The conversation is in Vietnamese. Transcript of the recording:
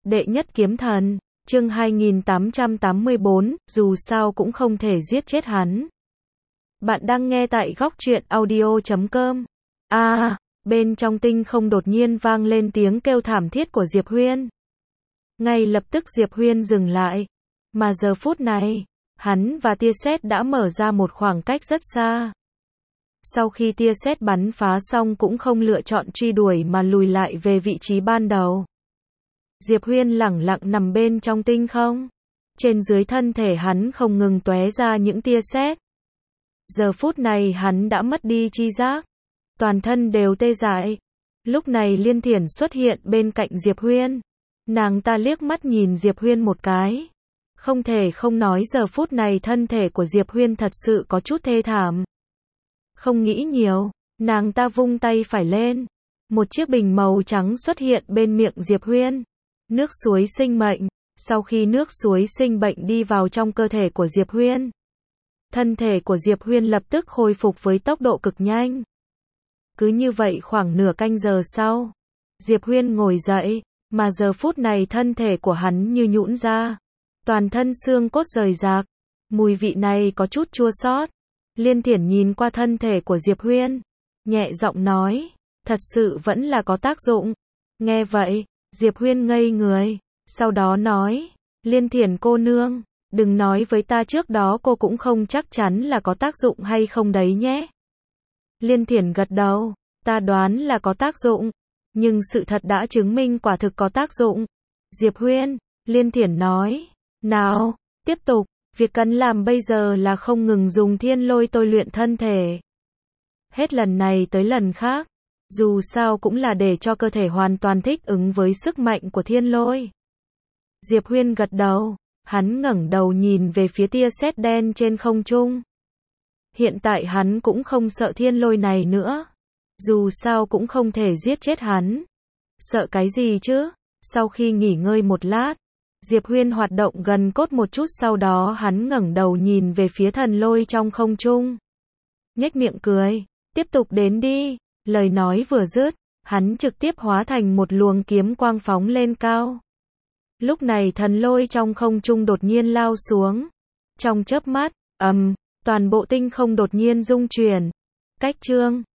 Đệ nhất kiếm thần, chương 2884, dù sao cũng không thể giết chết hắn. Bạn đang nghe tại góc truyện audio.com. Bên trong tinh không đột nhiên vang lên tiếng kêu thảm thiết của Diệp Huyên. Ngay lập tức Diệp Huyên dừng lại. Mà giờ phút này, hắn và tia sét đã mở ra một khoảng cách rất xa. Sau khi tia sét bắn phá xong cũng không lựa chọn truy đuổi mà lùi lại về vị trí ban đầu. Diệp Huyên lẳng lặng nằm bên trong tinh không. Trên dưới thân thể hắn không ngừng tóe ra những tia sét. Giờ phút này hắn đã mất đi chi giác. Toàn thân đều tê dại. Lúc này Liên Thiển xuất hiện bên cạnh Diệp Huyên. Nàng ta liếc mắt nhìn Diệp Huyên một cái. Không thể không nói giờ phút này thân thể của Diệp Huyên thật sự có chút thê thảm. Không nghĩ nhiều, nàng ta vung tay phải lên. Một chiếc bình màu trắng xuất hiện bên miệng Diệp Huyên. Nước suối sinh mệnh. Sau khi nước suối sinh bệnh đi vào trong cơ thể của Diệp Huyên, thân thể của Diệp Huyên lập tức khôi phục với tốc độ cực nhanh. Cứ như vậy khoảng nửa canh giờ sau, Diệp Huyên ngồi dậy, mà giờ phút này thân thể của hắn như nhũn ra. Toàn thân xương cốt rời rạc. Mùi vị này có chút chua xót. Liên Thiển nhìn qua thân thể của Diệp Huyên, nhẹ giọng nói, thật sự vẫn là có tác dụng. Nghe vậy, Diệp Huyên ngây người, sau đó nói, Liên Thiển cô nương, đừng nói với ta trước đó cô cũng không chắc chắn là có tác dụng hay không đấy nhé. Liên Thiển gật đầu, ta đoán là có tác dụng, nhưng sự thật đã chứng minh quả thực có tác dụng. Diệp Huyên, Liên Thiển nói, nào, tiếp tục, việc cần làm bây giờ là không ngừng dùng thiên lôi tôi luyện thân thể. Hết lần này tới lần khác, dù sao cũng là để cho cơ thể hoàn toàn thích ứng với sức mạnh của thiên lôi. Diệp Huyên gật đầu, hắn ngẩng đầu nhìn về phía tia sét đen trên không trung. Hiện tại hắn cũng không sợ thiên lôi này nữa. Dù sao cũng không thể giết chết hắn. Sợ cái gì chứ? Sau khi nghỉ ngơi một lát, Diệp Huyên hoạt động gần cốt một chút, sau đó hắn ngẩng đầu nhìn về phía thần lôi trong không trung. Nhếch miệng cười, tiếp tục đến đi. Lời nói vừa dứt, hắn trực tiếp hóa thành một luồng kiếm quang phóng lên cao. Lúc này thần lôi trong không trung đột nhiên lao xuống. Trong chớp mắt, toàn bộ tinh không đột nhiên rung chuyển. Cách chương